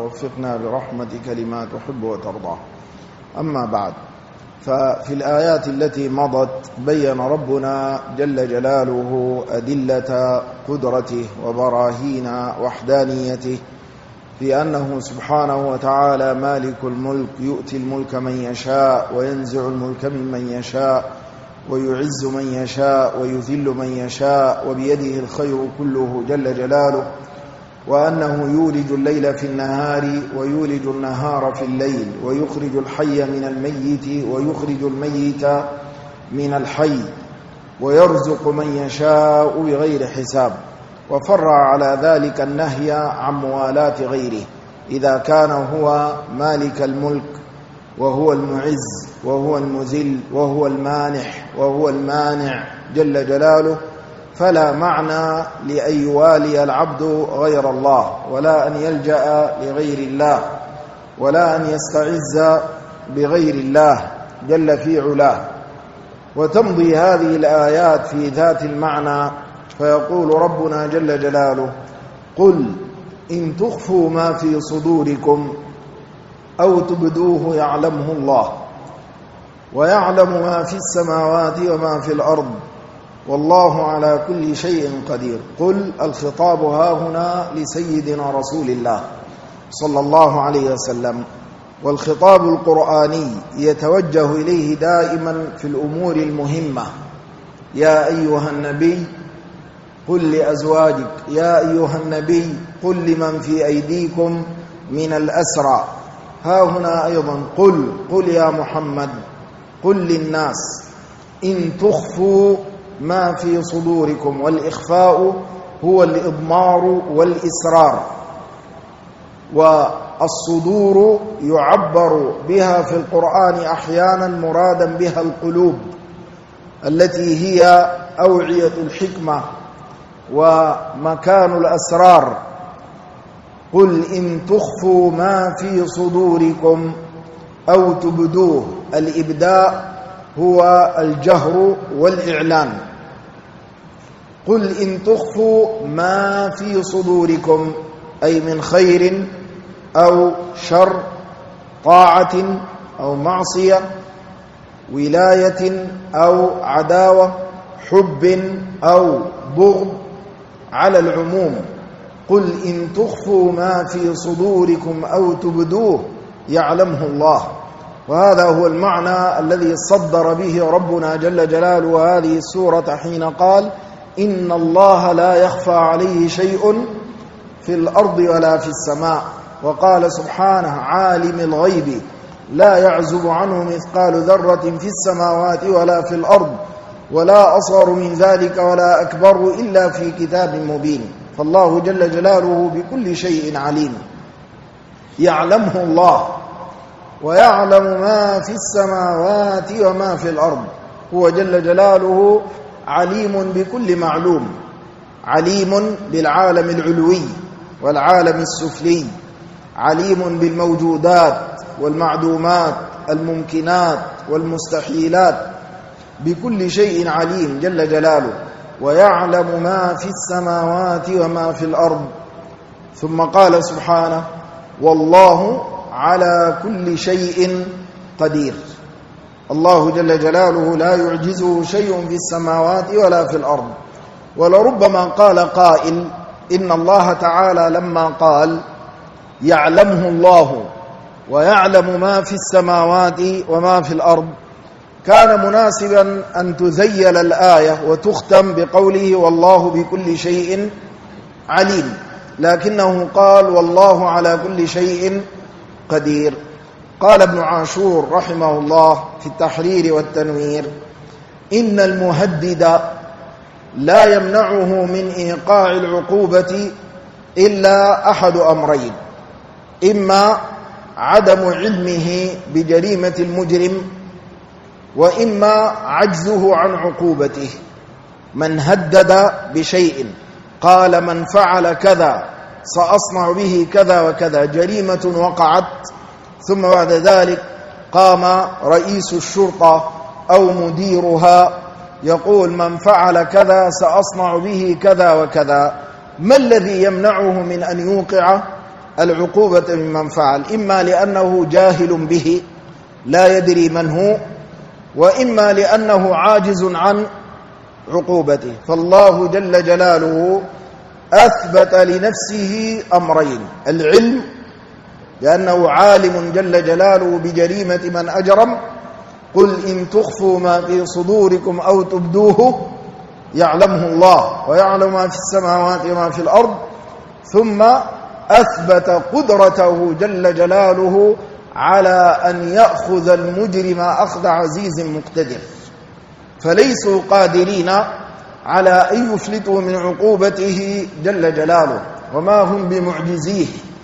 ووفقنا برحمتك لما تحب وترضى. أما بعد، ففي الآيات التي مضت بين ربنا جل جلاله أدلة قدرته وبراهين وحدانيته في أنه سبحانه وتعالى مالك الملك، يؤتي الملك من يشاء وينزع الملك ممن يشاء ويعز من يشاء ويذل من يشاء وبيده الخير كله جل جلاله، وأنه يولج الليل في النهار ويولج النهار في الليل ويخرج الحي من الميت ويخرج الميت من الحي ويرزق من يشاء بغير حساب. وفرع على ذلك النهي عن موالاة غيره إذا كان هو مالك الملك وهو المعز وهو المذل وهو المانح وهو المانع جل جلاله، فلا معنى لأن يوالي العبد غير الله، ولا أن يلجأ لغير الله، ولا أن يستعز بغير الله جل في علاه. وتمضي هذه الآيات في ذات المعنى، فيقول ربنا جل جلاله: قل إن تخفوا ما في صدوركم أو تبدوه يعلمه الله ويعلم ما في السماوات وما في الأرض والله على كل شيء قدير. قل الخطاب هاهنا لسيدنا رسول الله صلى الله عليه وسلم، والخطاب القرآني يتوجه إليه دائما في الأمور المهمة. يا أيها النبي قل لأزواجك، يا أيها النبي قل لمن في أيديكم من الأسرى. ها هنا أيضا قل يا محمد، قل للناس إن تخفوا ما في صدوركم. والإخفاء هو الإضمار والإسرار، والصدور يعبر بها في القرآن أحيانا مرادا بها القلوب التي هي أوعية الحكمة ومكان الأسرار. قل إن تخفوا ما في صدوركم أو تبدوه. الإبداء هو الجهر والإعلان. قل إن تخفوا ما في صدوركم، أي من خير أو شر، طاعة أو معصية، ولاية أو عداوة، حب أو بغض، على العموم. قل إن تخفوا ما في صدوركم أو تبدوه يعلمه الله. وهذا هو المعنى الذي صدر به ربنا جل جلاله هذه السورة حين قال: إن الله لا يخفى عليه شيء في الأرض ولا في السماء. وقال سبحانه: عالم الغيب لا يعزب عنه مثقال ذرة في السماوات ولا في الأرض ولا أصغر من ذلك ولا أكبر إلا في كتاب مبين. فالله جل جلاله بكل شيء عليم، يعلمه الله، ويعلم ما في السماوات وما في الأرض. هو جل جلاله عليم بكل معلوم، عليم بالعالم العلوي والعالم السفلي، عليم بالموجودات والمعدومات، الممكنات والمستحيلات، بكل شيء عليم جل جلاله. ويعلم ما في السماوات وما في الأرض. ثم قال سبحانه: والله على كل شيء قدير. الله جل جلاله لا يعجزه شيء في السماوات ولا في الأرض. ولربما قال قائل إن الله تعالى لما قال يعلمه الله ويعلم ما في السماوات وما في الأرض، كان مناسبا أن تذيل الآية وتختم بقوله: والله بكل شيء عليم، لكنه قال: والله على كل شيء قدير. قال ابن عاشور رحمه الله في التحرير والتنوير: إن المهدد لا يمنعه من إيقاع العقوبة إلا أحد أمرين: إما عدم علمه بجريمة المجرم، وإما عجزه عن عقوبته. من هدد بشيء قال: من فعل كذا سأصنع به كذا وكذا، جريمة وقعت، ثم بعد ذلك قام رئيس الشرطة أو مديرها يقول: من فعل كذا سأصنع به كذا وكذا، ما الذي يمنعه من أن يوقع العقوبة ممن فعل، إما لأنه جاهل به لا يدري من هو، وإما لأنه عاجز عن عقوبته. فالله جل جلاله أثبت لنفسه أمرين: العلم لأنه عالم جل جلاله بجريمة من أجرم، قل إن تخفوا ما في صدوركم أو تبدوه يعلمه الله ويعلم ما في السماوات وما في الأرض. ثم أثبت قدرته جل جلاله على أن يأخذ المجرم أخذ عزيز مقتدر، فليسوا قادرين على أن يفلتوا من عقوبته جل جلاله، وما هم بمعجزيه،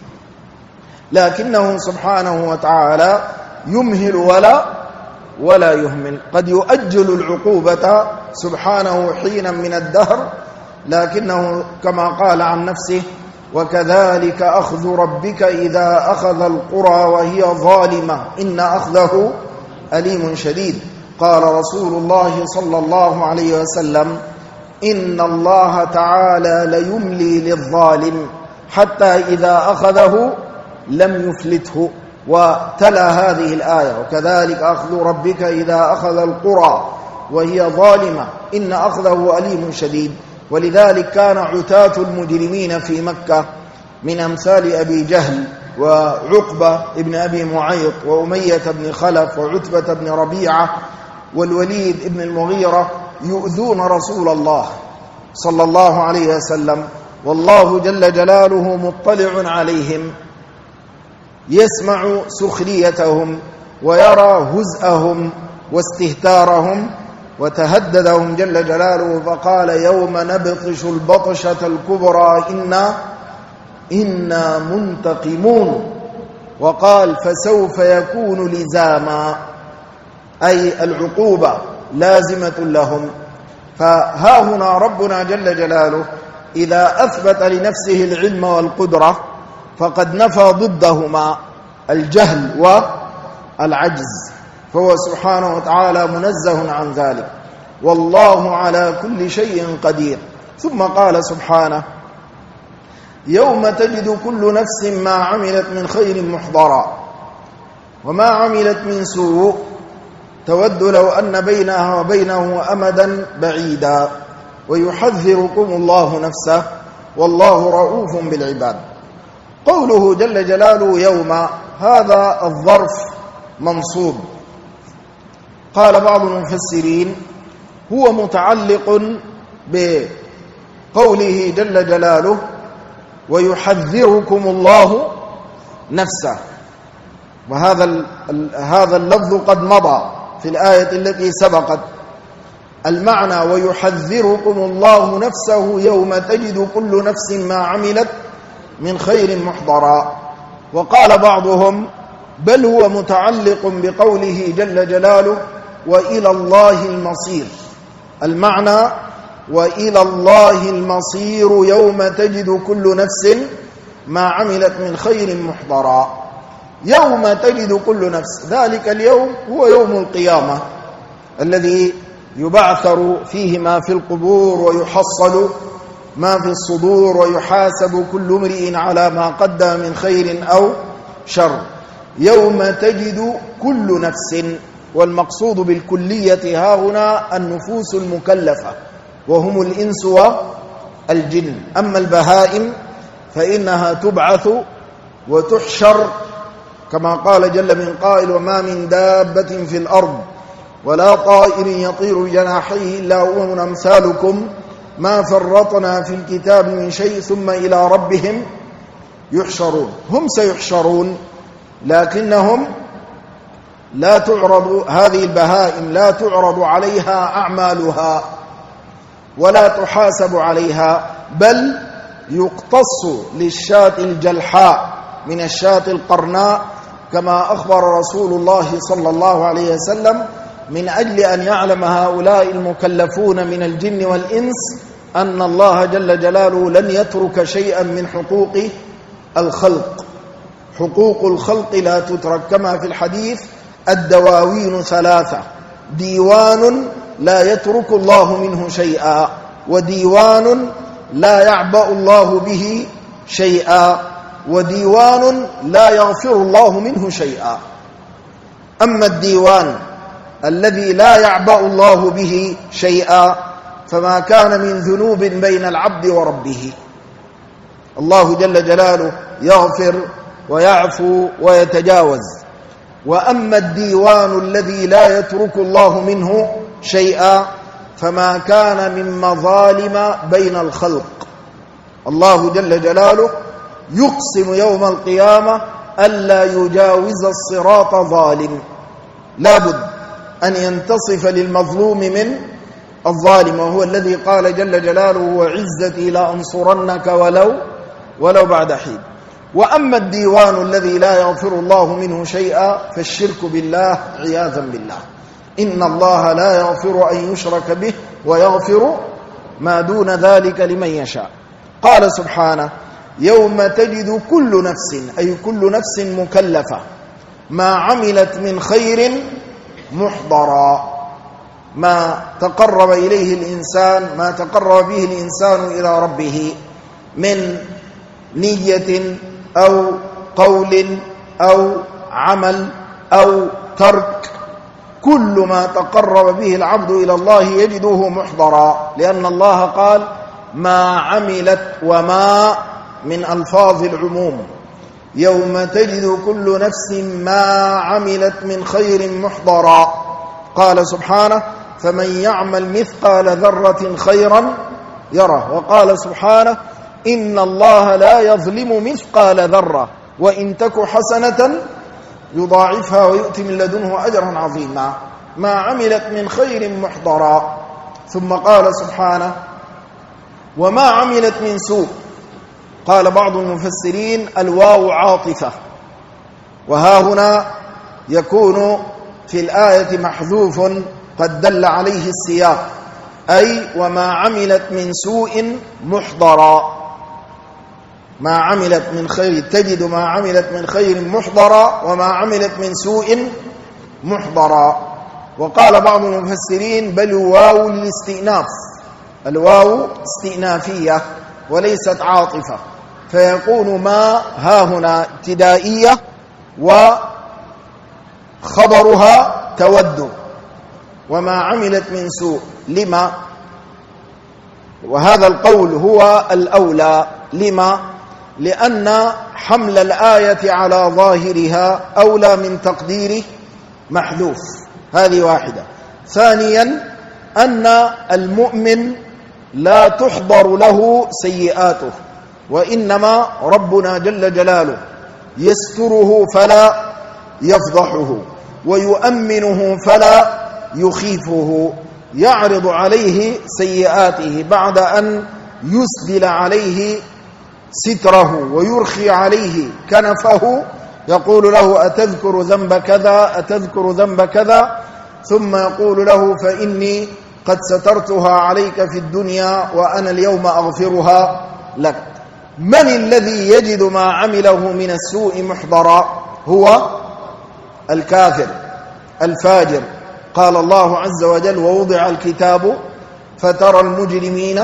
لكنه سبحانه وتعالى يمهل ولا يهمل. قد يؤجل العقوبة سبحانه حينا من الدهر، لكنه كما قال عن نفسه: وكذلك أخذ ربك إذا أخذ القرى وهي ظالمة إن أخذه أليم شديد. قال رسول الله صلى الله عليه وسلم: إن الله تعالى ليملي للظالم حتى إذا أخذه لم يفلته. وتلا هذه الآية: وكذلك أخذ ربك إذا أخذ القرى وهي ظالمة إن أخذه أليم شديد. ولذلك كان عتاة المجرمين في مكة من أمثال أبي جهل وعقبة ابن أبي معيط وأمية بن خلف وعتبة بن ربيعة والوليد ابن المغيرة يؤذون رسول الله صلى الله عليه وسلم، والله جل جلاله مطلع عليهم، يسمع سخريتهم ويرى هزءهم واستهتارهم، وتهددهم جل جلاله فقال: يوم نبطش البطشة الكبرى إنا منتقمون. وقال: فسوف يكون لزاما، أي العقوبة لازمة لهم. فها هنا ربنا جل جلاله إذا أثبت لنفسه العلم والقدرة فقد نفى ضدهما الجهل والعجز، فهو سبحانه وتعالى منزه عن ذلك، والله على كل شيء قدير. ثم قال سبحانه: يوم تجد كل نفس ما عملت من خير محضرا وما عملت من سوء تود لو أن بينها وبينه أمدا بعيدا ويحذركم الله نفسه والله رؤوف بالعباد. قوله جل جلاله يوم، هذا الظرف منصوب. قال بعض المفسرين هو متعلق بقوله جل جلاله ويحذركم الله نفسه، وهذا اللفظ قد مضى في الآية التي سبقت. المعنى ويحذركم الله نفسه يوم تجد كل نفس ما عملت من خير محضرا. وقال بعضهم بل هو متعلق بقوله جل جلاله وإلى الله المصير. المعنى وإلى الله المصير يوم تجد كل نفس ما عملت من خير محضرا. يوم تجد كل نفس، ذلك اليوم هو يوم القيامة الذي يبعثر فيه ما في القبور ويحصل ما في الصدور ويحاسب كل امرئ على ما قدم من خير أو شر. يوم تجد كل نفس، والمقصود بالكلية ها هنا النفوس المكلفة وهم الإنس والجن. أما البهائم فإنها تبعث وتحشر كما قال جل من قائل وما من دابة في الأرض ولا طائر يطير جناحيه إلا أمم أمثالكم ما فرطنا في الكتاب من شيء ثم إلى ربهم يحشرون. هم سيحشرون لكنهم لا تعرض، هذه البهائم لا تعرض عليها أعمالها ولا تحاسب عليها، بل يقتص للشاة الجلحاء من الشاة القرناء كما أخبر رسول الله صلى الله عليه وسلم، من أجل أن يعلم هؤلاء المكلفون من الجن والإنس أن الله جل جلاله لن يترك شيئا من حقوق الخلق. حقوق الخلق لا تترك، كما في الحديث الدواوين ثلاثة: ديوان لا يترك الله منه شيئا، وديوان لا يعبأ الله به شيئا، وديوان لا يغفر الله منه شيئا. أما الديوان الذي لا يعبأ الله به شيئا فما كان من ذنوب بين العبد وربه. الله جل جلاله يغفر ويعفو ويتجاوز. وأما الديوان الذي لا يترك الله منه شيئا فما كان من مظالم بين الخلق. الله جل جلاله يقسم يوم القيامة ألا يجاوز الصراط ظالم. لابد أن ينتصف للمظلوم من الظالم، وهو الذي قال جل جلاله وعزتي لأنصرنك ولو بعد حين. وأما الديوان الذي لا يغفر الله منه شيئا فالشرك بالله عياذا بالله. إن الله لا يغفر أن يشرك به ويغفر ما دون ذلك لمن يشاء. قال سبحانه يوم تجد كل نفس، أي كل نفس مكلفة، ما عملت من خير محضرا. ما تقرب إليه الإنسان، ما تقرب به الإنسان إلى ربه من نية أو قول أو عمل أو ترك، كل ما تقرب به العبد إلى الله يجده محضرا، لأن الله قال ما عملت، وما من ألفاظ العموم. يوم تجد كل نفس ما عملت من خير محضرا. قال سبحانه فمن يعمل مثقال ذرة خيرا يره. وقال سبحانه إن الله لا يظلم مثقال ذرة وإن تك حسنة يضاعفها ويؤتي من لدنه أجرا عظيما. ما عملت من خير محضرا. ثم قال سبحانه وما عملت من سوء. قال بعض المفسرين الواو عاطفة، وها هنا يكون في الآية محذوف قد دل عليه السياق، أي وما عملت من سوء محضرا. ما عملت من خير، تجد ما عملت من خير محضرا وما عملت من سوء محضرا. وقال بعض المفسرين بل واو الاستئناف، الواو استئنافية وليست عاطفة، فيكون ما ها هنا ابتدائية وخبرها تود. وما عملت من سوء لما، وهذا القول هو الأولى. لما؟ لأن حمل الآية على ظاهرها أولى من تقديره محذوف. هذه واحدة. ثانيا أن المؤمن لا تحضر له سيئاته، وإنما ربنا جل جلاله يستره فلا يفضحه، ويؤمنه فلا يخيفه، يعرض عليه سيئاته بعد أن يسدل عليه ستره ويرخي عليه كنفه، يقول له أتذكر ذنب كذا، أتذكر ذنب كذا، ثم يقول له فإني قد سترتها عليك في الدنيا وأنا اليوم أغفرها لك. من الذي يجد ما عمله من السوء محضرا؟ هو الكافر الفاجر. قال الله عز وجل ووضع الكتاب فترى المجرمين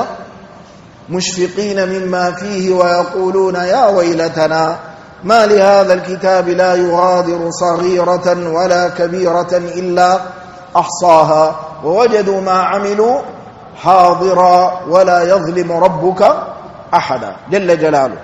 مشفقين مما فيه ويقولون يا ويلتنا ما لهذا الكتاب لا يغادر صغيرة ولا كبيرة إلا أحصاها ووجدوا ما عملوا حاضرا ولا يظلم ربك أحدا جل جلاله.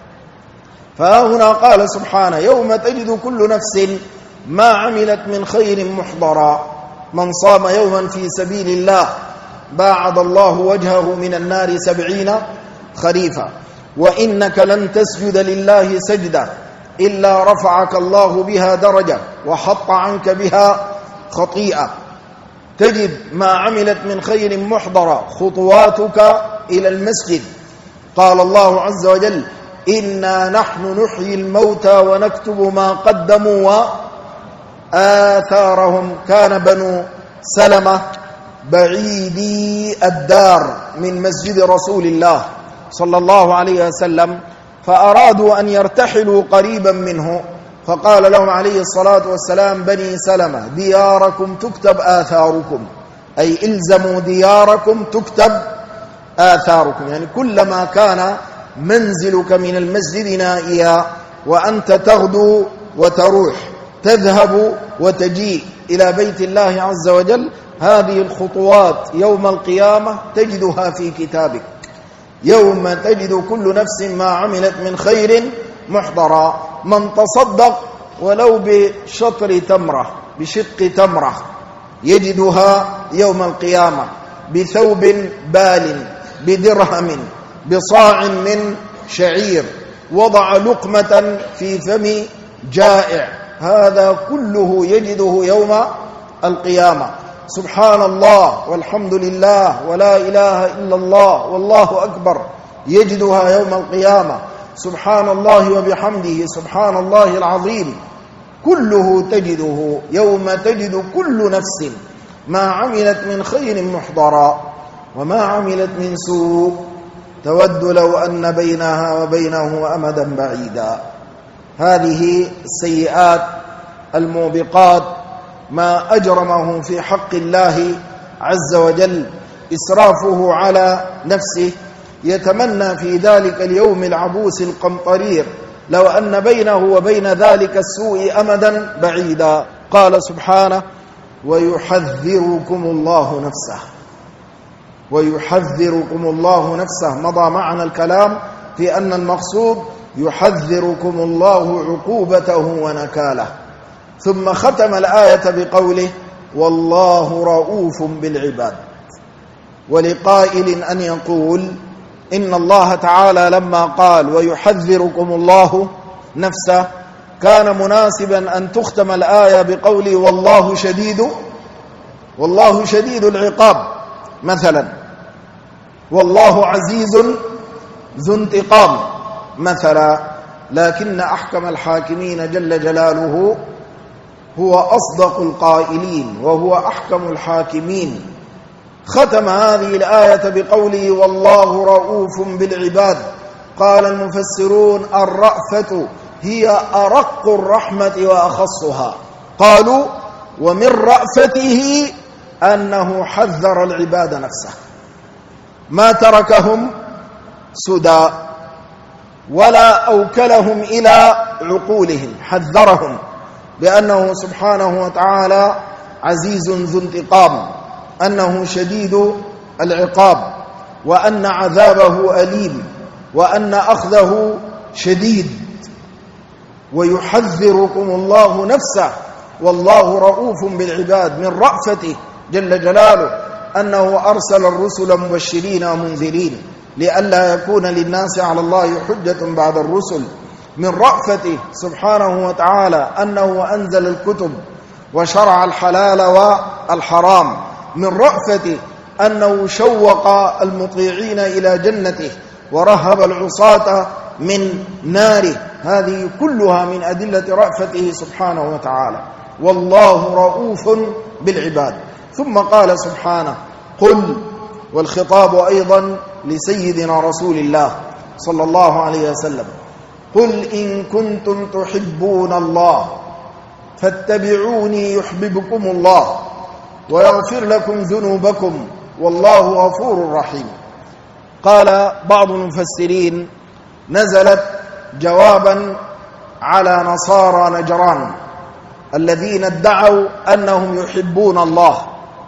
فهنا قال سبحانه يوم تجد كل نفس ما عملت من خير محضرا. من صام يوما في سبيل الله باعد الله وجهه من النار 70 خريفا. وإنك لن تسجد لله سجدة إلا رفعك الله بها درجة وحط عنك بها خطيئة. تجد ما عملت من خير محضرة خطواتك إلى المسجد. قال الله عز وجل إنا نحن نحيي الموتى ونكتب ما قدموا وآثارهم. كان بنو سلمة بعيدي الدار من مسجد رسول الله صلى الله عليه وسلم، فأرادوا أن يرتحلوا قريبا منه، فقال لهم عليه الصلاة والسلام بني سلمة دياركم تكتب آثاركم، أي إلزموا دياركم تكتب آثاركم. يعني كلما كان منزلك من المسجد نائيا وأنت تغدو وتروح، تذهب وتجيء إلى بيت الله عز وجل. هذه الخطوات يوم القيامة تجدها في كتابك، يوم تجد كل نفس ما عملت من خير محضرا. من تصدق ولو بشطر تمرة، بشق تمرة، يجدها يوم القيامة، بثوب بال، بدرهم، بصاع من شعير، وضع لقمة في فم جائع، هذا كله يجده يوم القيامة. سبحان الله والحمد لله ولا إله إلا الله والله أكبر يجدها يوم القيامة. سبحان الله وبحمده سبحان الله العظيم كله تجده يوم تجد كل نفس ما عملت من خير محضرا وما عملت من سوء تود لو أن بينها وبينه أمدا بعيدا. هذه السيئات الموبقات ما أجرمه في حق الله عز وجل، إسرافه على نفسه، يتمنى في ذلك اليوم العبوس القمطرير لو أن بينه وبين ذلك السوء أمدا بعيدا. قال سبحانه: ويحذركم الله نفسه. ويحذركم الله نفسه، مضى معنا الكلام في أن المقصود يحذركم الله عقوبته ونكاله. ثم ختم الآية بقوله: والله رؤوف بالعباد. ولقائل أن يقول إن الله تعالى لما قال ويحذركم الله نفسه كان مناسبا أن تختم الآية بقوله والله شديد العقاب مثلا، والله عزيز ذو انتقام مثلا. لكن أحكم الحاكمين جل جلاله هو أصدق القائلين وهو أحكم الحاكمين، ختم هذه الآية بقوله والله رؤوف بالعباد. قال المفسرون: الرأفة هي أرق الرحمة وأخصها. قالوا: ومن رأفته أنه حذر العباد نفسه، ما تركهم سدى ولا أوكلهم إلى عقولهم، حذرهم بأنه سبحانه وتعالى عزيز ذو انتقام، أنه شديد العقاب، وأن عذابه أليم، وأن أخذه شديد. ويحذركم الله نفسه والله رؤوف بالعباد. من رأفته جل جلاله أنه أرسل الرسل مبشرين ومنذرين لئلا يكون للناس على الله حجة بعد الرسل. من رأفته سبحانه وتعالى أنه أنزل الكتب وشرع الحلال والحرام. من رأفته أنه شوق المطيعين إلى جنته ورهب العصاة من ناره. هذه كلها من أدلة رأفته سبحانه وتعالى. والله رؤوف بالعباد. ثم قال سبحانه: قل، والخطاب أيضا لسيدنا رسول الله صلى الله عليه وسلم: قل إن كنتم تحبون الله فاتبعوني يحببكم الله ويغفر لكم ذنوبكم والله غفور رحيم. قال بعض المفسرين: نزلت جوابا على نصارى نجران الذين ادعوا أنهم يحبون الله،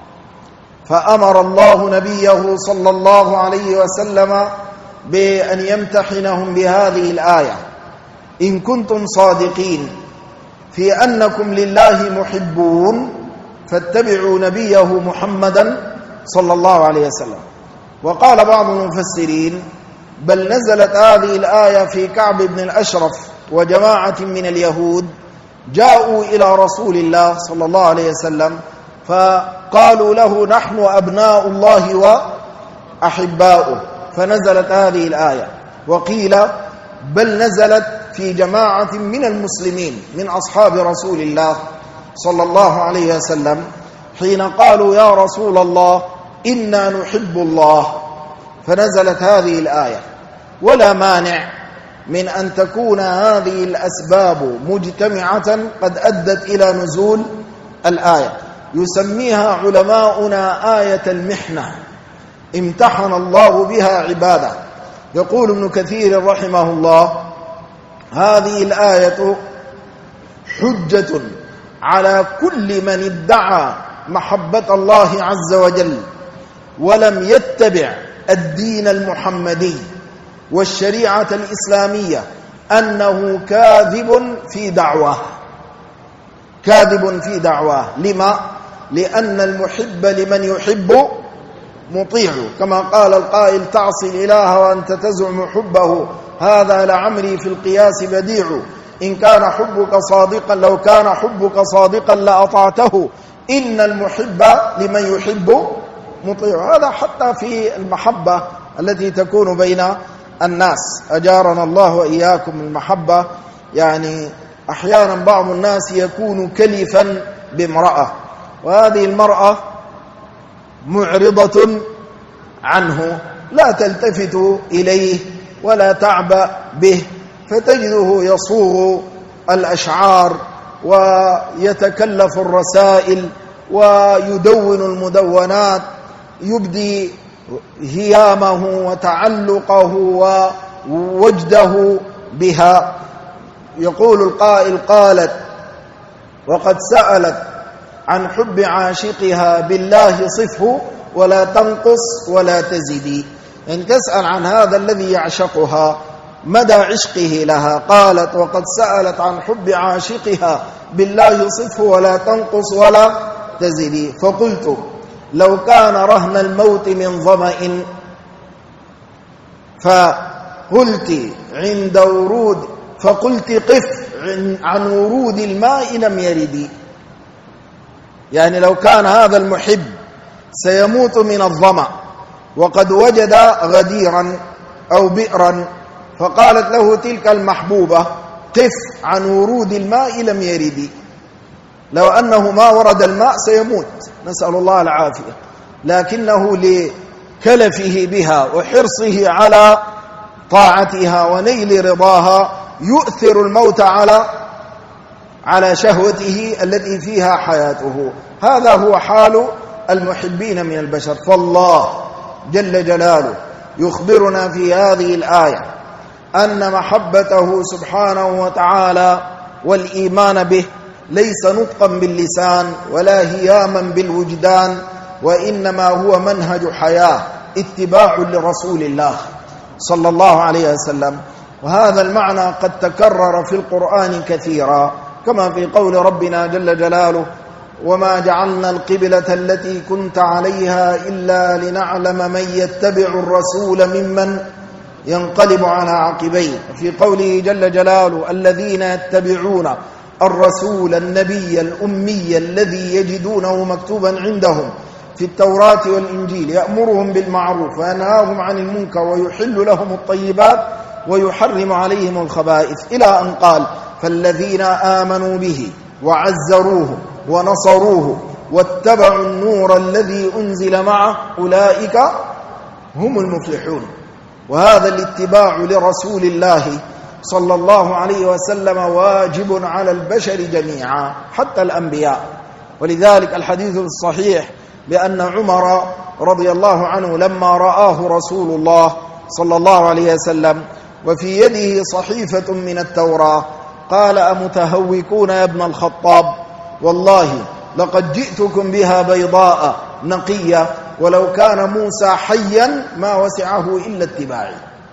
فأمر الله نبيه صلى الله عليه وسلم بأن يمتحنهم بهذه الآية: إن كنتم صادقين في أنكم لله محبون فاتبعوا نبيه محمدا صلى الله عليه وسلم. وقال بعض المفسرين: بل نزلت هذه الآية في كعب بن الأشرف وجماعة من اليهود جاءوا إلى رسول الله صلى الله عليه وسلم فقالوا له: نحن أبناء الله وأحباؤه، فنزلت هذه الآية. وقيل بل نزلت في جماعة من المسلمين من أصحاب رسول الله صلى الله عليه وسلم حين قالوا: يا رسول الله إنا نحب الله، فنزلت هذه الآية. ولا مانع من أن تكون هذه الأسباب مجتمعة قد أدت إلى نزول الآية. يسميها علماؤنا آية المحنة، امتحن الله بها عباده. يقول ابن كثير رحمه الله: هذه الآية حجة على كل من ادعى محبة الله عز وجل ولم يتبع الدين المحمدي والشريعة الإسلامية، أنه كاذب في دعواه. كاذب في دعواه. لما؟ لأن المحب لمن يحب مطيع، كما قال القائل: تعصي الإله وأنت تزعم حبه، هذا لعمري في القياس بديع، إن كان حبك صادقا لو كان حبك صادقا لأطعته، إن المحب لمن يحب مطيع. هذا حتى في المحبة التي تكون بين الناس، أجارنا الله وإياكم. المحبة يعني أحيانا بعض الناس يكون كلفا بامرأة، وهذه المرأة معرضة عنه، لا تلتفت إليه ولا تعبأ به، فتجده يصوغ الأشعار ويتكلف الرسائل ويدون المدونات، يبدي هيامه وتعلقه ووجده بها. يقول القائل: قالت: وقد سألت عن حب عاشقها، بالله صفه ولا تنقص ولا تزدي. يعني تسأل عن هذا الذي يعشقها مدى عشقه لها. قالت: وقد سألت عن حب عاشقها، بالله صفه ولا تنقص ولا تزدي. فقلت: لو كان رهن الموت من ظمأ، فقلت عند ورود، فقلت قف عن ورود الماء لم يرد. يعني لو كان هذا المحب سيموت من الظمأ وقد وجد غديرا أو بئرا، فقالت له تلك المحبوبة: قف عن ورود الماء لم يرد. لو أنه ما ورد الماء سيموت، نسأل الله العافية، لكنه لكلفه بها وحرصه على طاعتها ونيل رضاها يؤثر الموت على شهوته التي فيها حياته. هذا هو حال المحبين من البشر. فالله جل جلاله يخبرنا في هذه الآية أن محبته سبحانه وتعالى والإيمان به ليس نطقا باللسان ولا هياما بالوجدان، وإنما هو منهج حياة، اتباع لرسول الله صلى الله عليه وسلم. وهذا المعنى قد تكرر في القرآن كثيرا، كما في قول ربنا جل جلاله: وما جعلنا القبلة التي كنت عليها إلا لنعلم من يتبع الرسول ممن ينقلب على عقبيه. في قوله جل جلاله: الذين يتبعون الرسول النبي الأمي الذي يجدونه مكتوبا عندهم في التوراة والإنجيل يأمرهم بالمعروف وينهاهم عن المنكر ويحل لهم الطيبات ويحرم عليهم الخبائث، إلى أن قال: فالذين آمنوا به وعزروه ونصروه واتبعوا النور الذي أنزل معه أولئك هم المفلحون. وهذا الاتباع لرسول الله صلى الله عليه وسلم واجب على البشر جميعا حتى الأنبياء. ولذلك الحديث الصحيح بأن عمر رضي الله عنه لما رآه رسول الله صلى الله عليه وسلم وفي يده صحيفة من التوراة قال: أمتهوكون يا ابن الخطاب؟ والله لقد جئتكم بها بيضاء نقية، ولو كان موسى حيا ما وسعه إلا اتباعي.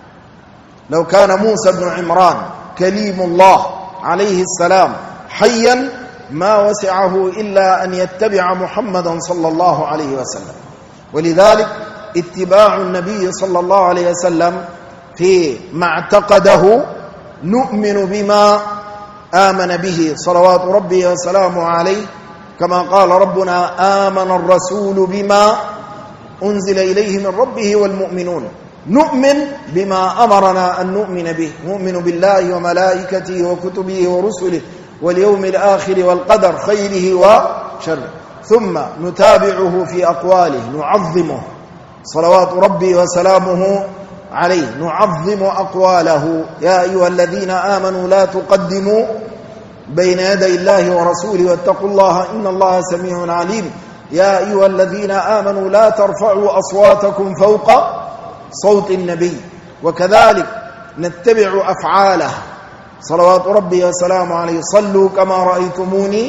لو كان موسى بن عمران كليم الله عليه السلام حيا ما وسعه إلا أن يتبع محمدا صلى الله عليه وسلم. ولذلك اتباع النبي صلى الله عليه وسلم في ما اعتقده، نؤمن بما آمن به صلوات ربي وسلامه عليه، كما قال ربنا: آمن الرسول بما أنزل إليه من ربه والمؤمنون. نؤمن بما أمرنا أن نؤمن به، نؤمن بالله وملائكته وكتبه ورسله واليوم الآخر والقدر خيره وشره. ثم نتابعه في أقواله، نعظمه صلوات ربي وسلامه عليه، نعظم أقواله: يا أيها الذين آمنوا لا تقدموا بين يدي الله ورسوله واتقوا الله إن الله سميع عليم. يا أيها الذين آمنوا لا ترفعوا أصواتكم فوق صوت النبي وكذلك نتبع أفعاله صلوات ربي وسلامه عليه. صلوا كما رأيتموني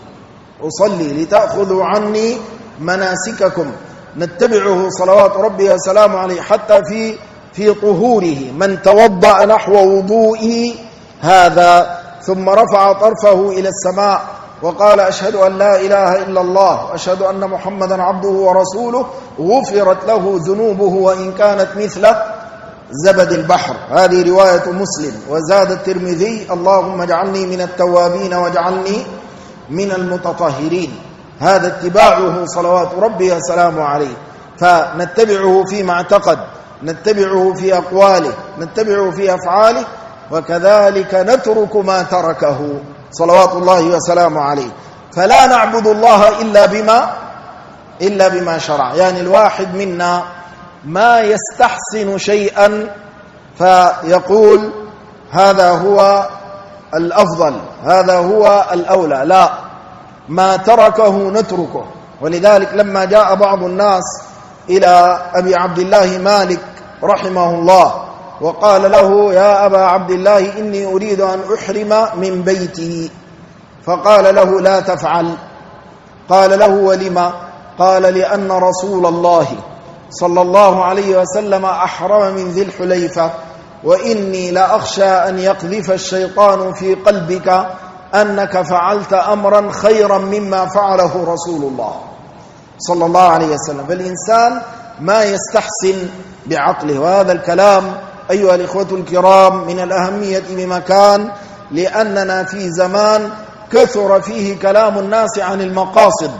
أصلي لتأخذوا عني مناسككم. نتبعه صلوات ربي وسلامه عليه حتى في طهوره. من توضأ نحو وضوئه هذا ثم رفع طرفه إلى السماء وقال أشهد أن لا إله إلا الله وأشهد أن محمدا عبده ورسوله غفرت له ذنوبه وإن كانت مثل زبد البحر. هذه رواية مسلم. وزاد الترمذي اللهم اجعلني من التوابين واجعلني من المتطهرين. هذا اتباعه صلوات ربي وسلامه عليه. فنتبعه فيما اعتقد، نتبعه في أقواله، نتبعه في أفعاله، وكذلك نترك ما تركه صلوات الله وسلامه عليه. فلا نعبد الله إلا بما شرع. يعني الواحد منا ما يستحسن شيئا فيقول هذا هو الأفضل، هذا هو الأولى، لا، ما تركه نتركه. ولذلك لما جاء بعض الناس إلى أبي عبد الله مالك رحمه الله وقال له يا أبا عبد الله إني أريد أن أحرم من بيتي، فقال له لا تفعل. قال له ولما؟ قال لأن رسول الله صلى الله عليه وسلم أحرم من ذي الحليفة، وإني لأخشى أن يقذف الشيطان في قلبك أنك فعلت أمرا خيرا مما فعله رسول الله صلى الله عليه وسلم. فالإنسان ما يستحسن بعقله. وهذا الكلام أيها الإخوة الكرام من الأهمية بمكان، لأننا في زمان كثر فيه كلام الناس عن المقاصد،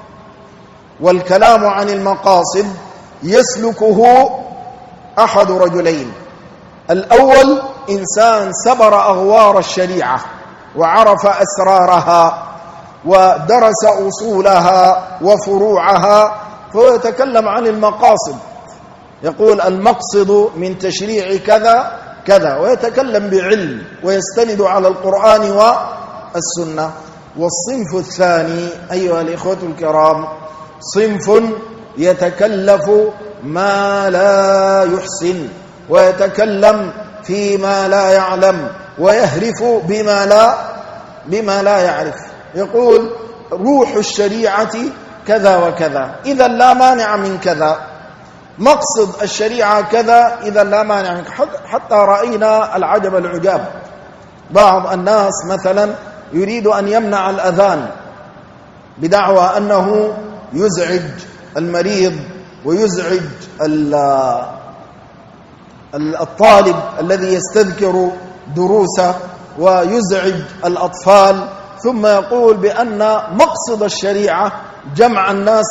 والكلام عن المقاصد يسلكه أحد رجلين: الأول إنسان سبر أغوار الشريعة وعرف أسرارها ودرس أصولها وفروعها، فهو يتكلم عن المقاصد، يقول المقصد من تشريع كذا كذا، ويتكلم بعلم ويستند على القرآن والسنة. والصنف الثاني أيها الإخوة الكرام صنف يتكلف ما لا يحسن، ويتكلم فيما لا يعلم، ويهرف بما لا يعرف. يقول روح الشريعة كذا وكذا، إذا لا مانع من كذا. مقصد الشريعة كذا، إذا لا مانع من كذا. حتى رأينا العجب العجاب، بعض الناس مثلا يريد أن يمنع الأذان بدعوى أنه يزعج المريض ويزعج الطالب الذي يستذكر دروسه ويزعج الأطفال، ثم يقول بأن مقصد الشريعة جمع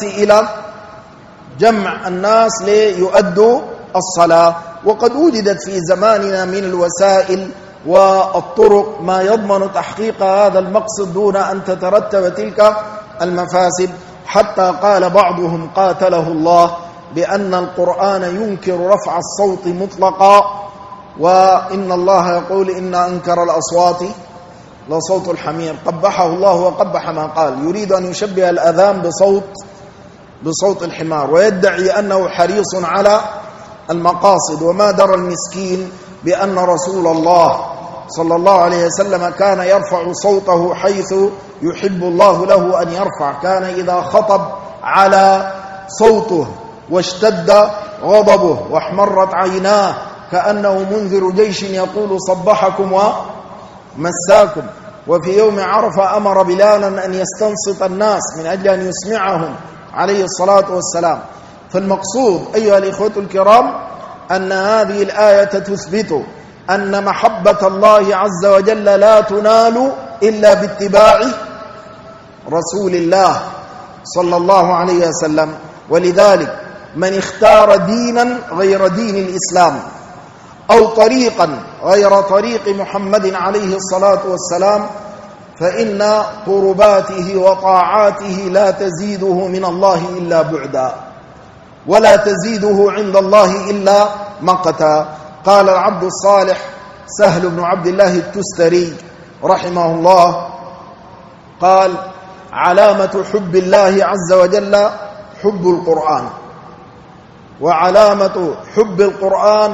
الناس ليؤدوا الصلاة. وقد وجدت في زماننا من الوسائل والطرق ما يضمن تحقيق هذا المقصد دون أن تترتب تلك المفاسد. حتى قال بعضهم قاتله الله بأن القرآن ينكر رفع الصوت مطلقا، وإن الله يقول إن أنكر الأصوات لصوت الحمير. قبحه الله وقبح ما قال. يريد أن يشبه الأذان بصوت الحمار، ويدعي أنه حريص على المقاصد. وما درى المسكين بأن رسول الله صلى الله عليه وسلم كان يرفع صوته حيث يحب الله له أن يرفع. كان إذا خطب على صوته واشتد غضبه واحمرت عيناه كأنه منذر جيش يقول صبحكم ومساكم. وفي يوم عرفة أمر بلالا أن يستنصت الناس من أجل أن يسمعهم عليه الصلاة والسلام. فالمقصود أيها الإخوة الكرام أن هذه الآية تثبت أن محبة الله عز وجل لا تنال إلا باتباع رسول الله صلى الله عليه وسلم. ولذلك من اختار دينا غير دين الإسلام أو طريقا غير طريق محمد عليه الصلاة والسلام فإن قرباته وطاعاته لا تزيده من الله إلا بعدا، ولا تزيده عند الله إلا مقتا. قال العبد الصالح سهل بن عبد الله التستري رحمه الله قال علامة حب الله عز وجل حب القرآن، وعلامة حب القرآن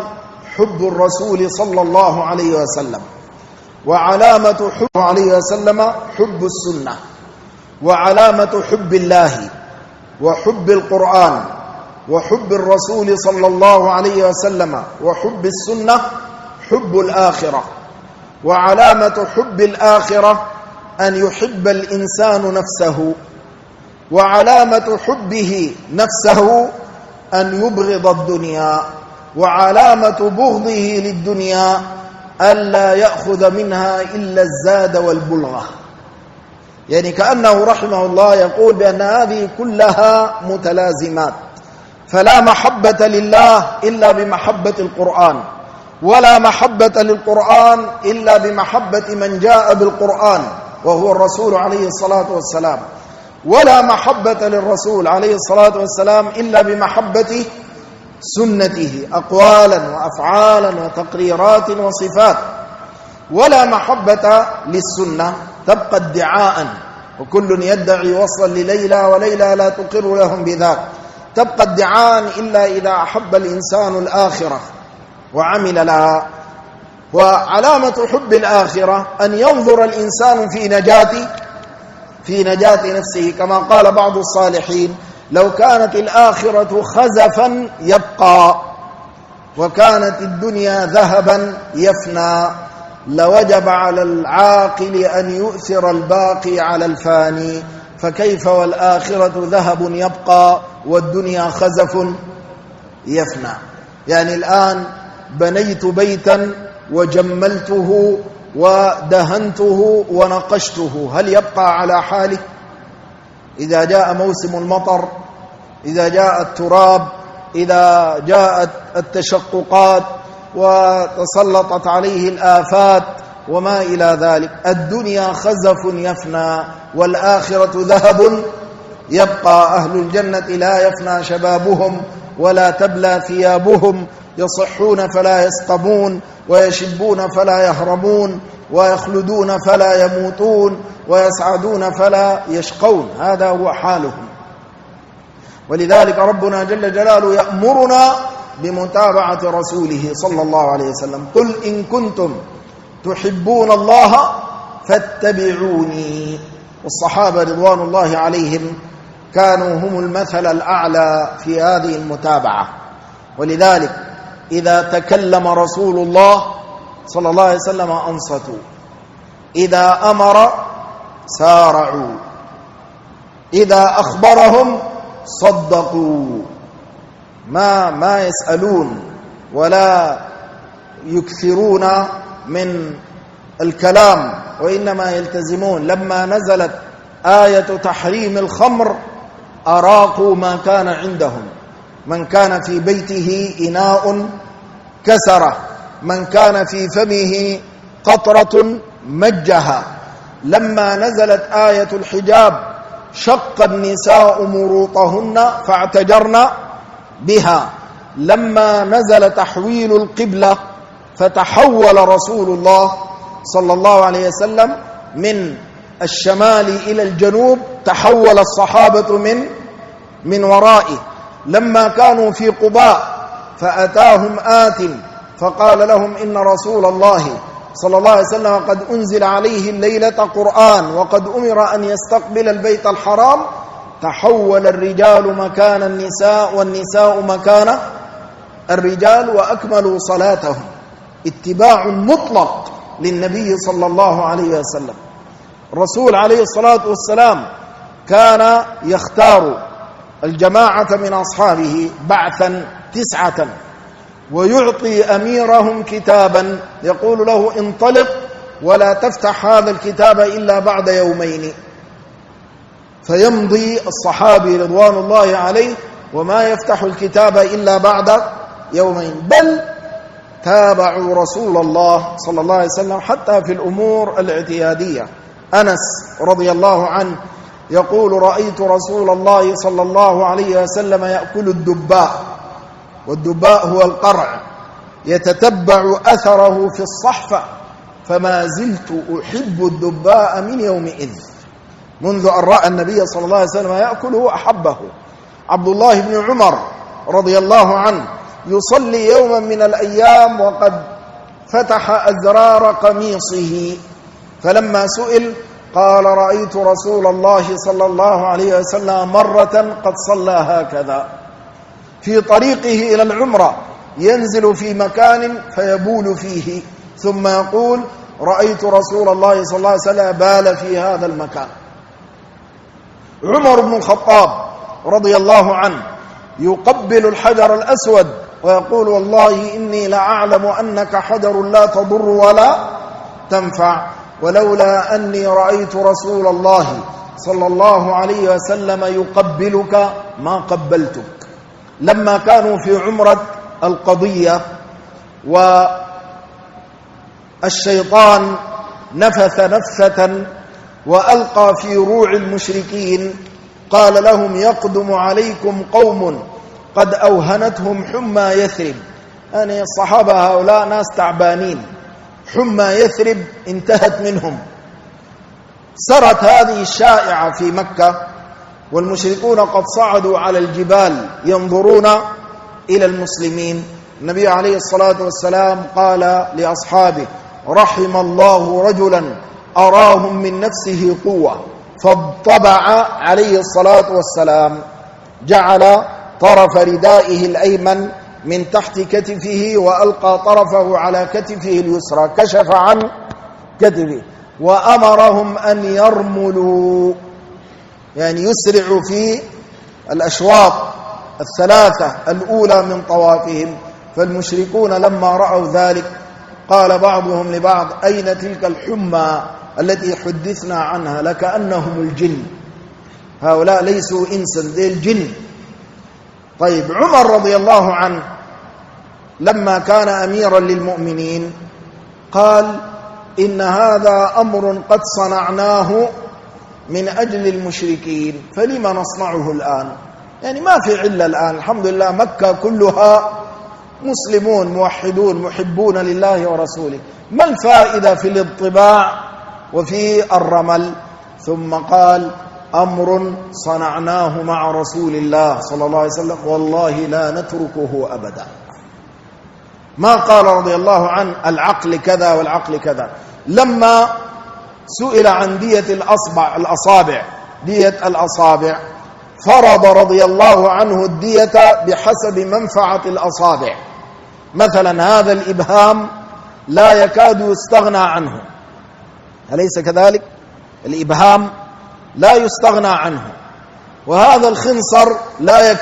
حب الرسول صلى الله عليه وسلم، وعلامة حب عليه وسلم حب السنة، وعلامة حب الله وحب القرآن وحب الرسول صلى الله عليه وسلم وحب السنة حب الآخرة، وعلامة حب الآخرة أن يحب الإنسان نفسه، وعلامة حبه نفسه أن يبغض الدنيا، وعلامة بغضه للدنيا ألا يأخذ منها إلا الزاد والبلغة. يعني كأنه رحمه الله يقول بأن هذه كلها متلازمات، فلا محبة لله إلا بمحبة القرآن، ولا محبة للقرآن إلا بمحبة من جاء بالقرآن وهو الرسول عليه الصلاة والسلام، ولا محبة للرسول عليه الصلاة والسلام إلا بمحبة سنته أقوالا وأفعالا وتقريرات وصفات، ولا محبة للسنة تبقى ادعاء، وكل يدعي وصلا لليلى وليلى لا تقر لهم بذاك، تبقى ادعاء إلا إذا أحب الإنسان الآخرة وعمل لها. وعلامة حب الآخرة أن ينظر الإنسان في نجاة نفسه، كما قال بعض الصالحين: لو كانت الآخرة خزفا يبقى وكانت الدنيا ذهبا يفنى لوجب على العاقل أن يؤثر الباقي على الفاني، فكيف والآخرة ذهب يبقى والدنيا خزف يفنى. يعني الآن بنيت بيتا وجملته ودهنته ونقشته، هل يبقى على حاله؟ إذا جاء موسم المطر، إذا جاء التراب، إذا جاءت التشققات وتسلطت عليه الآفات وما إلى ذلك، الدنيا خزف يفنى والآخرة ذهب يبقى. أهل الجنة لا يفنى شبابهم ولا تبلى ثيابهم، يصحون فلا يسقمون ويشبون فلا يهرمون ويخلدون فلا يموتون ويسعدون فلا يشقون، هذا هو حالهم. ولذلك ربنا جل جلاله يأمرنا بمتابعة رسوله صلى الله عليه وسلم: قل إن كنتم تحبون الله فاتبعوني. والصحابة رضوان الله عليهم كانوا هم المثل الأعلى في هذه المتابعة. ولذلك إذا تكلم رسول الله صلى الله عليه وسلم أنصتوا، إذا أمر سارعوا، إذا أخبرهم صدقوا، ما يسألون ولا يكثرون من الكلام، وإنما يلتزمون. لما نزلت آية تحريم الخمر أراقوا ما كان عندهم، من كان في بيته إناء كسره، من كان في فمه قطرة مجها. لما نزلت آية الحجاب شق النساء مروطهن فاعتجرن بها. لما نزل تحويل القبلة فتحول رسول الله صلى الله عليه وسلم من الشمال إلى الجنوب، تحول الصحابة من ورائه. لما كانوا في قباء فأتاهم آت فقال لهم إن رسول الله صلى الله عليه وسلم قد أنزل عليه الليلة قرآن وقد أمر أن يستقبل البيت الحرام، تحول الرجال مكان النساء والنساء مكان الرجال وأكملوا صلاتهم. اتباع مطلق للنبي صلى الله عليه وسلم. الرسول عليه الصلاة والسلام كان يختار الجماعة من أصحابه بعثا 9، ويعطي أميرهم كتابا يقول له: انطلق ولا تفتح هذا الكتاب إلا بعد يومين. فيمضي الصحابي رضوان الله عليه وما يفتح الكتاب إلا بعد يومين، بل تابعوا رسول الله صلى الله عليه وسلم حتى في الأمور الاعتيادية. أنس رضي الله عنه يقول: رأيت رسول الله صلى الله عليه وسلم يأكل الدباء، والدباء هو القرع، يتتبع أثره في الصحفة، فما زلت أحب الدباء من يومئذ، منذ أن رأى النبي صلى الله عليه وسلم يأكله أحبه. عبد الله بن عمر رضي الله عنه يصلي يوما من الأيام وقد فتح أزرار قميصه، فلما سئل قال: رأيت رسول الله صلى الله عليه وسلم مرة قد صلى هكذا. في طريقه إلى العمرة ينزل في مكان فيبول فيه، ثم يقول: رأيت رسول الله صلى الله عليه وسلم بال في هذا المكان. عمر بن الخطاب رضي الله عنه يقبل الحجر الأسود ويقول: والله إني لأعلم أنك حجر لا تضر ولا تنفع، ولولا أني رأيت رسول الله صلى الله عليه وسلم يقبلك ما قبلتك. لما كانوا في عمرة القضية والشيطان نفث نفثة وألقى في روع المشركين، قال لهم: يقدم عليكم قوم قد أوهنتهم حمى يثرب. يعني الصحابة هؤلاء ناس تعبانين، حمى يثرب انتهت منهم. سرت هذه الشائعة في مكة، والمشركون قد صعدوا على الجبال ينظرون إلى المسلمين. النبي عليه الصلاة والسلام قال لأصحابه: رحم الله رجلا أراهم من نفسه قوة. فاطبع عليه الصلاة والسلام، جعل طرف ردائه الأيمن من تحت كتفه وألقى طرفه على كتفه اليسرى، كشف عن كتفه، وأمرهم أن يرملوا، يعني يسرعوا في الأشواط الثلاثة الأولى من طوافهم. فالمشركون لما رأوا ذلك قال بعضهم لبعض: أين تلك الحمى التي حدثنا عنها؟ لكأنهم الجن، هؤلاء ليسوا إنسا، ذي الجن. طيب، عمر رضي الله عنه لما كان أميرا للمؤمنين قال: إن هذا أمر قد صنعناه من أجل المشركين، فلما نصنعه الآن؟ يعني ما في علة الآن، الحمد لله مكة كلها مسلمون موحدون محبون لله ورسوله، ما الفائدة في الاطباع وفي الرمل؟ ثم قال: أمر صنعناه مع رسول الله صلى الله عليه وسلم والله لا نتركه أبدا. ما قال رضي الله عنه العقل كذا والعقل كذا. لما سئل عن دية الأصابع، دية الأصابع، فرض رضي الله عنه الدية بحسب منفعة الأصابع. مثلا هذا الإبهام لا يكاد يستغنى عنه، أليس كذلك؟ الإبهام لا يستغنى عنه، وهذا الخنصر لا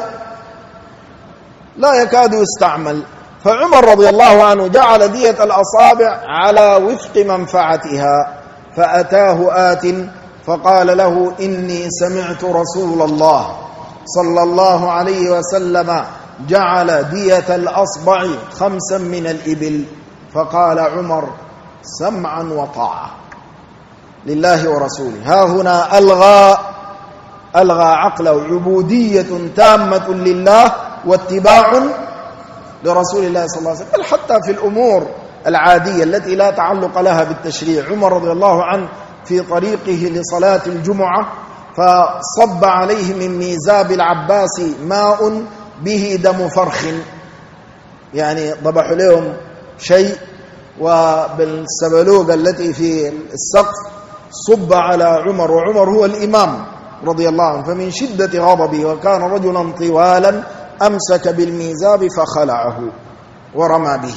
يكاد يستعمل. فعمر رضي الله عنه جعل دية الأصابع على وفق منفعتها. فأتاه آت فقال له: إني سمعت رسول الله صلى الله عليه وسلم جعل دية الأصبع 5 من الإبل. فقال عمر: سمعا وطاعة لله ورسوله. ها هنا ألغى عقله، عبودية تامة لله واتباع لرسول الله صلى الله عليه وسلم. بل حتى في الأمور العادية التي لا تعلق لها بالتشريع، عمر رضي الله عنه في طريقه لصلاة الجمعة فصب عليه من ميزاب العباس ماء به دم فرخ، يعني ضبحوا لهم شيء، وبالسبلوغ التي في السقف صب على عمر، وعمر هو الإمام رضي الله عنه، فمن شدة غضبه وكان رجلا طوالا أمسك بالميزاب فخلعه ورمى به.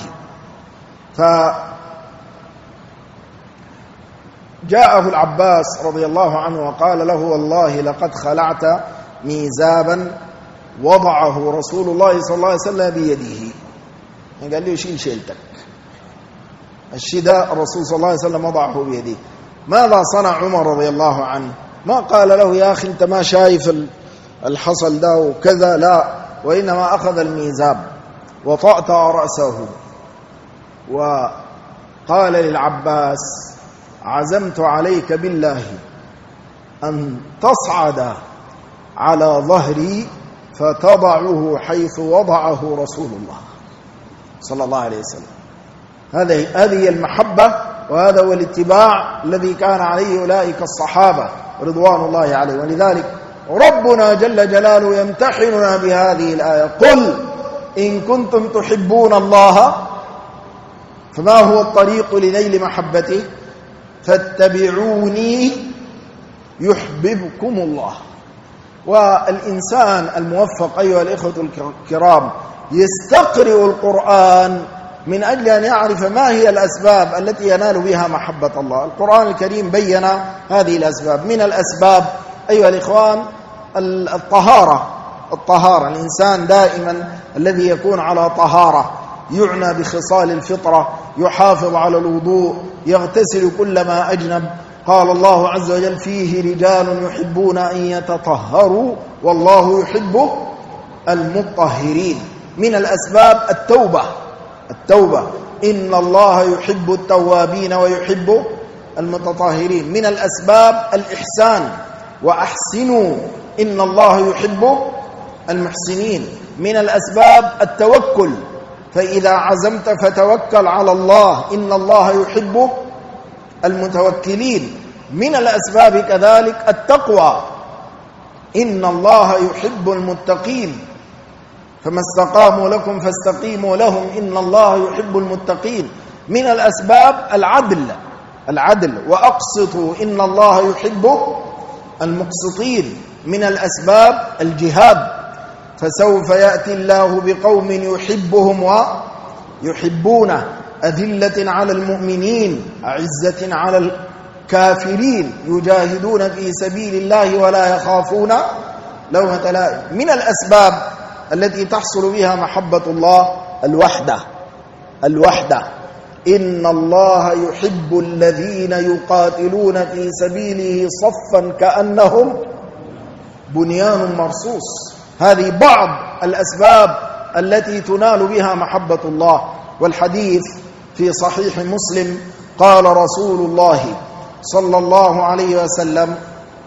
فجاءه العباس رضي الله عنه وقال له: والله لقد خلعت ميزابا وضعه رسول الله صلى الله عليه وسلم بيده. يعني قال له: شيل شيلتك، الشداء الرسول صلى الله عليه وسلم وضعه بيده. ماذا صنع عمر رضي الله عنه؟ ما قال له: يا أخي أنت ما شايف الحصل ده وكذا، لا، وإنما أخذ الميزاب وطأطأ رأسه وقال للعباس: عزمت عليك بالله أن تصعد على ظهري فتضعه حيث وضعه رسول الله صلى الله عليه وسلم. هذه المحبة، وهذا هو الاتباع الذي كان عليه أولئك الصحابة رضوان الله عليهم. ولذلك ربنا جل جلاله يمتحننا بهذه الآية: قل إن كنتم تحبون الله فما هو الطريق لنيل محبته؟ فاتبعوني يحببكم الله. والإنسان الموفق أيها الإخوة الكرام يستقرئ القرآن من أجل أن يعرف ما هي الأسباب التي ينال بها محبة الله. القرآن الكريم بيّن هذه الأسباب. من الأسباب أيها الإخوان الطهارة. الإنسان دائما الذي يكون على طهارة يعنى بخصال الفطرة، يحافظ على الوضوء، يغتسل كلما أجنب. قال الله عز وجل: فيه رجال يحبون أن يتطهروا والله يحب المطهرين. من الأسباب التوبة. إن الله يحب التوابين ويحب المتطهرين. من الأسباب الإحسان، وأحسنوا إن الله يحب المحسنين. من الأسباب التوكل، فإذا عزمت فتوكل على الله إن الله يحب المتوكلين. من الأسباب كذلك التقوى، إن الله يحب المتقين، فما استقاموا لكم فاستقيموا لهم إن الله يحب المتقين. من الأسباب العدل وأقسطوا إن الله يحب المقسطين. من الأسباب الجهاد، فسوف يأتي الله بقوم يحبهم ويحبونه أذلة على المؤمنين أعزة على الكافرين يجاهدون في سبيل الله ولا يخافون لومة لائم. من الأسباب التي تحصل بها محبة الله الوحدة. إن الله يحب الذين يقاتلون في سبيله صفا كأنهم بنيان مرصوص. هذه بعض الأسباب التي تنال بها محبة الله. والحديث في صحيح مسلم قال رسول الله صلى الله عليه وسلم: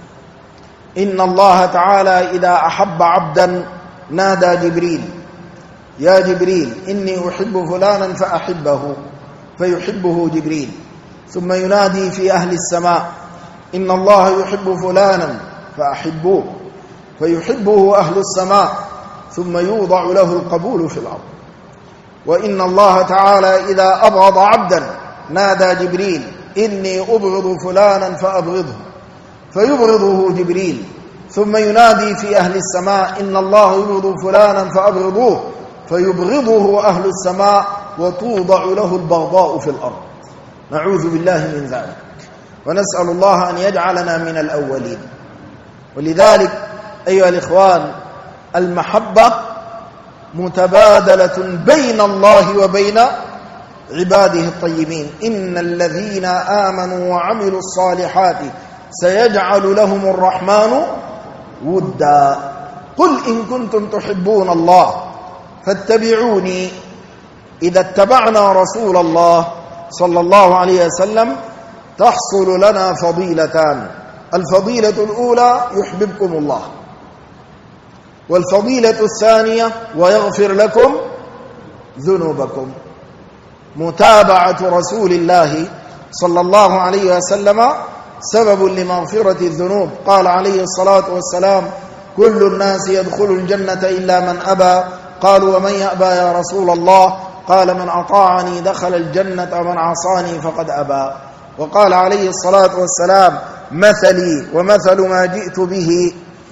إن الله تعالى إذا أحب عبدا نادى جبريل: يا جبريل إني أحب فلانا فأحبه، فيحبه جبريل. ثم ينادي في أهل السماء: إن الله يحب فلانا فأحبوه، فيحبه أهل السماء، ثم يوضع له القبول في الأرض. وإن الله تعالى إذا أبغض عبدا نادى جبريل: إني أبغض فلانا فأبغضه، فيبغضه جبريل. ثم ينادي في أهل السماء: إن الله يبغض فلانا فأبغضوه، فيبغضه أهل السماء، وتوضع له البغضاء في الأرض. نعوذ بالله من ذلك، ونسأل الله أن يجعلنا من الأولين. ولذلك أيها الإخوان المحبة متبادلة بين الله وبين عباده الطيبين. إن الذين آمنوا وعملوا الصالحات سيجعل لهم الرحمن ودا. قل إن كنتم تحبون الله فاتبعوني. إذا اتبعنا رسول الله صلى الله عليه وسلم تحصل لنا فضيلتان. الفضيلة الأولى يحببكم الله، والفضيلة الثانية ويغفر لكم ذنوبكم. متابعة رسول الله صلى الله عليه وسلم سبب لمغفرة الذنوب. قال عليه الصلاة والسلام: كل الناس يدخل الجنة إلا من أبى. قالوا: ومن يأبى يا رسول الله؟ قال: من أطاعني دخل الجنة ومن عصاني فقد أبى. وقال عليه الصلاة والسلام: مثلي ومثل ما جئت به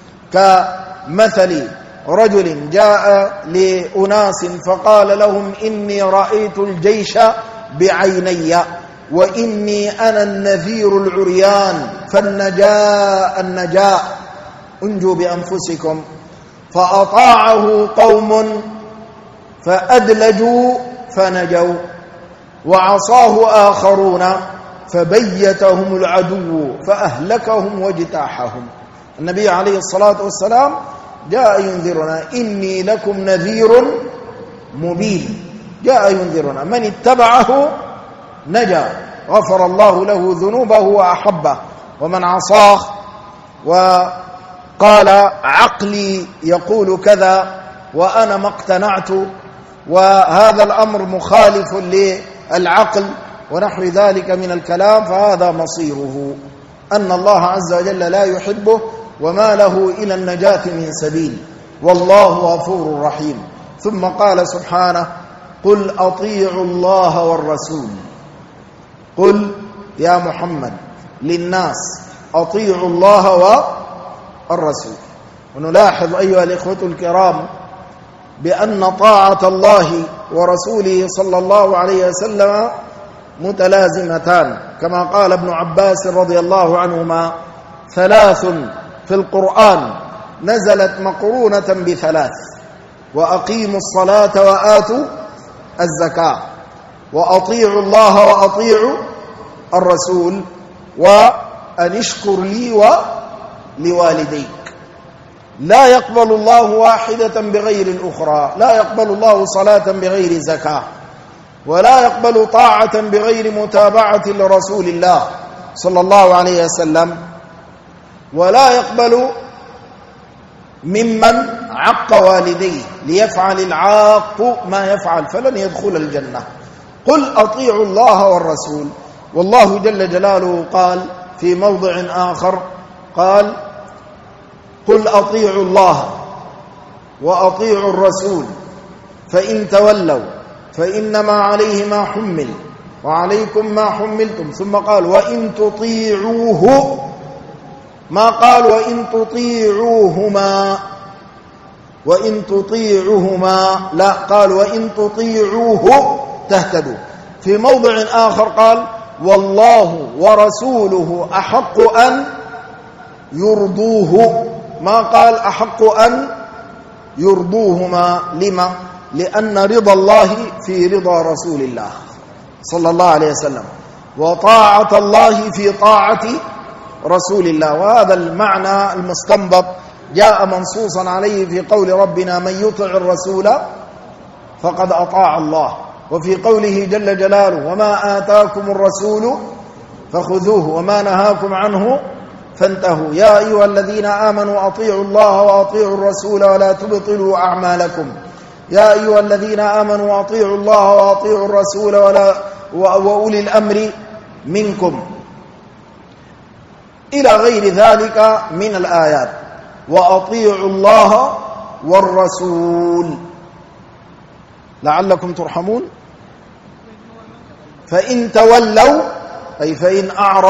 كمثل رجل جاء لأناس فقال لهم: إني رأيت الجيش بعيني، وإني أنا النذير العريان، فالنجاء انجوا بأنفسكم. فأطاعه قوم فأدلجوا فنجوا، وعصاه آخرون فبيتهم العدو فأهلكهم واجتاحهم. النبي عليه الصلاة والسلام جاء ينذرنا: إني لكم نذير مبين. جاء ينذرنا، من اتبعه نجا، غفر الله له ذنوبه وأحبه. ومن عصاه وقال عقلي يقول كذا وأنا ما اقتنعت، وهذا الأمر مخالف للعقل ونحو ذلك من الكلام، فهذا مصيره أن الله عز وجل لا يحبه وما له إلى النجاة من سبيل، والله غفور رحيم. ثم قال سبحانه قل أطيعوا الله والرسول. قل يا محمد للناس أطيعوا الله والرسول. ونلاحظ أيها الإخوة الكرام بأن طاعة الله ورسوله صلى الله عليه وسلم متلازمتان، كما قال ابن عباس رضي الله عنهما: ثلاث في القرآن نزلت مقرونة بثلاث: وأقيموا الصلاة وآتوا الزكاة، وأطيعوا الله وأطيعوا الرسول، وأن اشكر لي ولوالديك. لا يقبل الله واحدة بغير الأخرى، لا يقبل الله صلاة بغير زكاة، ولا يقبل طاعة بغير متابعة لرسول الله صلى الله عليه وسلم، ولا يقبل ممن عق والديه ليفعل العاق ما يفعل فلن يدخل الجنة. قل أطيعوا الله والرسول. والله جل جلاله قال في موضع آخر، قال قل أطيعوا الله وأطيعوا الرسول فإن تولوا فإنما عليه ما حمل وعليكم ما حملتم. ثم قال وإن تطيعوه، ما قال وإن تطيعوهما، وإن تطيعوهما، لا، قال وإن تطيعوه تهتدوا. في موضع آخر قال والله ورسوله أحق أن يرضوه، ما قال أحق أن يرضوهما. لما؟ لأن رضا الله في رضا رسول الله صلى الله عليه وسلم، وطاعة الله في طاعة رسول الله. وهذا المعنى المستنبط جاء منصوصا عليه في قول ربنا من يطع الرسول فقد أطاع الله، وفي قوله جل جلاله وما آتاكم الرسول فخذوه وما نهاكم عنه فانتهوا. يا أيها الذين آمنوا أطيعوا الله وأطيعوا الرسول ولا تبطلوا أعمالكم. يا أيها الذين آمنوا أطيعوا الله وأطيعوا الرسول وأولي الأمر منكم، إلى غير ذلك من الآيات. وأطيعوا الله والرسول لعلكم ترحمون. فإن تولوا أي فإن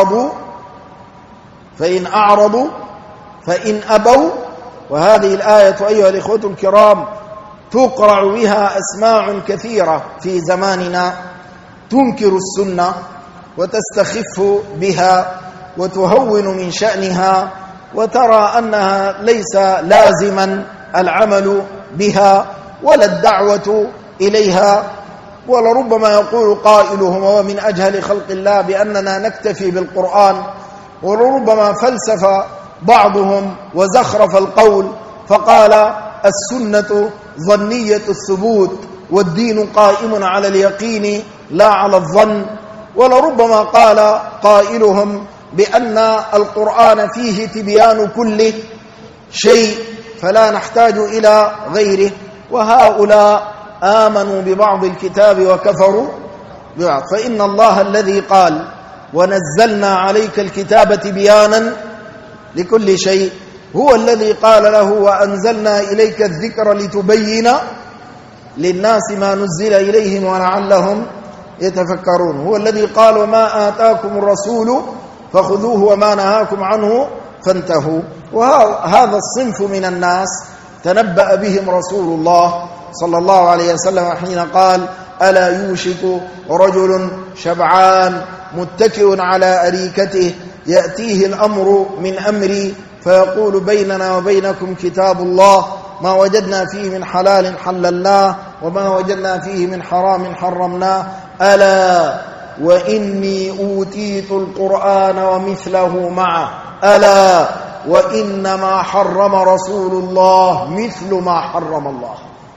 أعرضوا فإن أبوا. وهذه الآية أيها الإخوة الكرام تقرع بها أسماع كثيرة في زماننا تنكر السنة وتستخف بها وتهون من شأنها، وترى أنها ليس لازما العمل بها ولا الدعوة إليها. ولربما يقول قائلهم ومن أجهل خلق الله بأننا نكتفي بالقرآن، ولربما فلسف بعضهم وزخرف القول فقال السنة ظنية الثبوت والدين قائم على اليقين لا على الظن. ولربما قال قائلهم بأن القرآن فيه تبيان كل شيء فلا نحتاج إلى غيره. وهؤلاء آمنوا ببعض الكتاب وكفروا ببعض. فإن الله الذي قال ونزلنا عليك الكتاب تبيانا لكل شيء هو الذي قال له وأنزلنا إليك الذكر لتبين للناس ما نزل إليهم ولعلهم يتفكرون. هو الذي قال وما آتاكم الرسول فخذوه وما نهاكم عنه فانتهوا. وهذا الصنف من الناس تنبأ بهم رسول الله صلى الله عليه وسلم حين قال ألا يوشك رجل شبعان متكئ على أريكته يأتيه الأمر من أمري فيقول بيننا وبينكم كتاب الله ما وجدنا فيه من حلال حللناه وما وجدنا فيه من حرام حرمناه ألا وإني أوتيت القرآن ومثله معه ألا وإنما حرم رسول الله مثل ما حرم الله.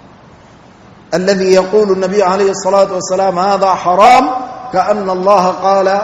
الذي يقول النبي عليه الصلاة والسلام هذا حرام كأن الله قال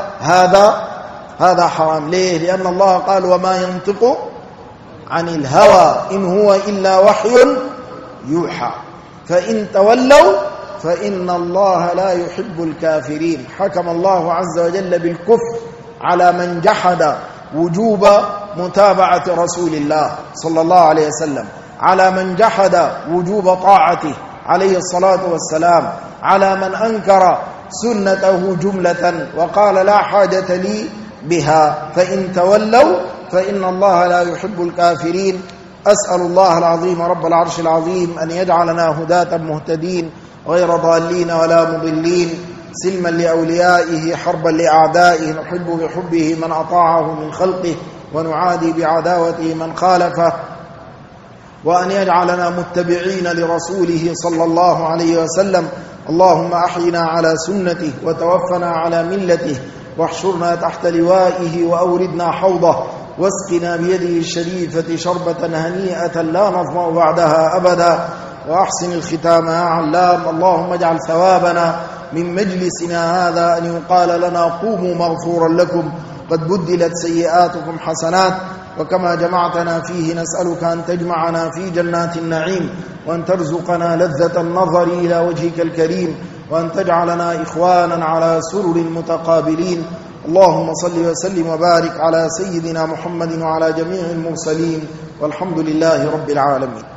هذا حرام. ليه؟ لأن الله قال وما ينطق عن الهوى إن هو إلا وحي يوحى. فإن تولوا فإن الله لا يحب الكافرين. حكم الله عز وجل بالكفر على من جحد وجوب متابعة رسول الله صلى الله عليه وسلم، على من جحد وجوب طاعته عليه الصلاة والسلام على من أنكر سنته جملة وقال لا حاجة لي بها، فإن تولوا فإن الله لا يحب الكافرين. أسأل الله العظيم رب العرش العظيم أن يجعلنا هداة مهتدين غير ضالين ولا مضلين، سلما لأوليائه حربا لأعدائه، نحب بحبه من أطاعه من خلقه ونعادي بعداوته من خالفه، وأن يجعلنا متبعين لرسوله صلى الله عليه وسلم. اللهم أحينا على سنته وتوفنا على ملته، واحشرنا تحت لوائه وأوردنا حوضه، واسقنا بيده الشريفة شربة هنيئة لا نظمأ بعدها أبدا، وأحسن الختام يا علام. اللهم اجعل ثوابنا من مجلسنا هذا أن يقال لنا قوموا مغفورا لكم قد بدلت سيئاتكم حسنات، وكما جمعتنا فيه نسألك أن تجمعنا في جنات النعيم، وأن ترزقنا لذة النظر إلى وجهك الكريم، وأن تجعلنا إخوانا على سرر متقابلين. اللهم صل وسلم وبارك على سيدنا محمد وعلى جميع المرسلين، والحمد لله رب العالمين.